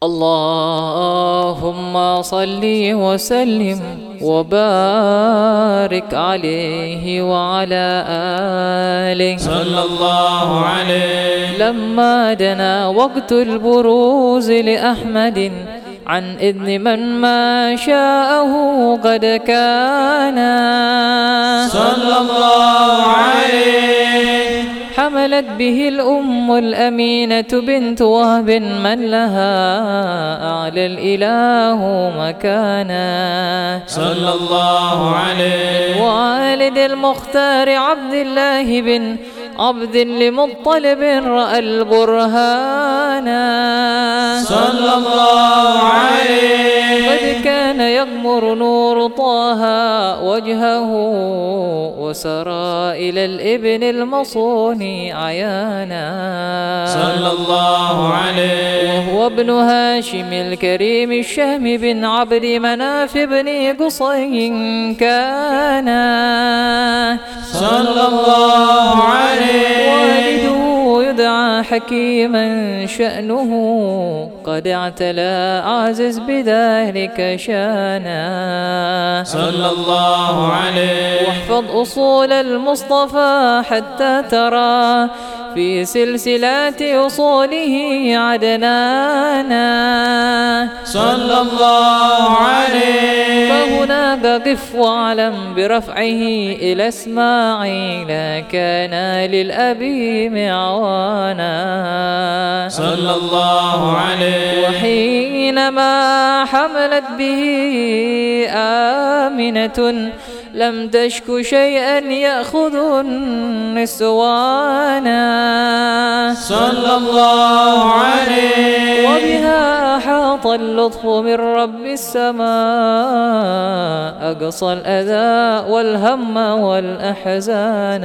اللهم صل وسلم وبارك عليه وعلى آله صلى الله عليه. لما دنا وقت البروز لأحمد عن إذن من ما شاءه قد كان صلى الله عليه. حملت به الأم الأمينة بنت وهب من لها أعلى الإله مكانا صلى الله عليه. والد المختار عبد الله بن عبد لمطلب رأى البرهان صلى الله عليه. قد كان يغمر نور طه وجهه وسرى إلى الابن المصون عيانا صلى الله عليه. وهو ابن هاشم الكريم الشهم بن عبد مناف بن قصي كان صلى الله عليه. والده يدعى حكيما شأنه قد اعتلى عزز بذلك شانا صلى الله عليه. واحفظ أصول المصطفى حتى ترى في سلسلات أصوله عدنانا صلى الله عليه. فهناك قف واعلم برفعه إلى إسماعيل كان للأبي معوانا صلى الله عليه. وحينما حملت به آمنة لم تشك شيئا يأخذ النسوانا صلى الله عليه. وبها حاط اللطف من رب السماء أقصى الأذى والهم والأحزان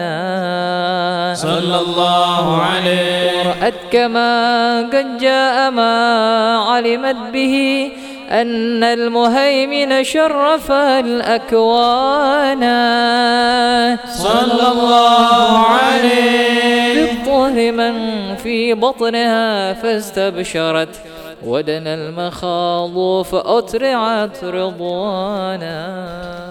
صلى الله عليه. ورأت كما قد جاء ما علمت به أن المهيمن شرف الأكوان صلى الله عليه. بالطهر من في بطنها فاستبشرت ودنا المخاض فأترعت رضوانا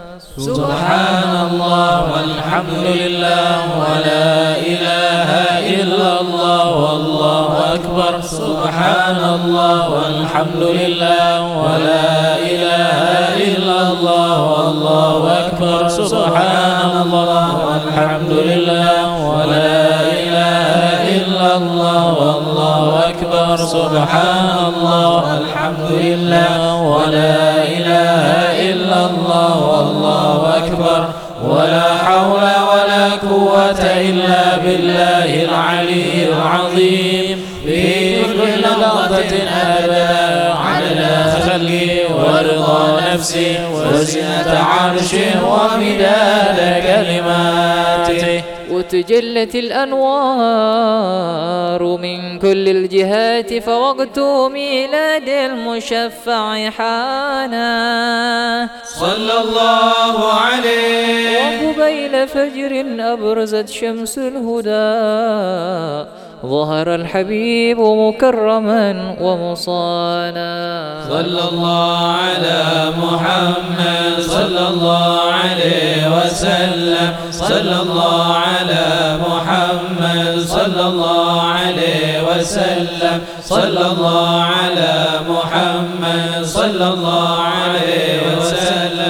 سبحان الله والحمد لله ولا إله إلا الله والله أكبر. سبحان الله والحمد لله ولا إله إلا الله والله أكبر. سبحان الله والحمد لله ولا إله إلا الله والله أكبر. سبحان الله والحمد لله ولا إله إلا الله والله أكبر. ولا حول ولا قوة إلا بالله العلي العظيم. في كل لحظة أبدا عدد خلقي ورضا نفسي وزنة عرشه ومداد كلماته. وتجلت الأنوار من كل الجهات فوقت ميلاد المشفع حانا صلى الله عليه. وقبيل فجر أبرزت شمس الهدى ظهر الحبيب مكرما ومصانا. صلى الله على محمد صلى الله عليه وسلم. صلى الله على محمد صلى الله عليه وسلم. صلى الله على محمد صلى الله عليه وسلم.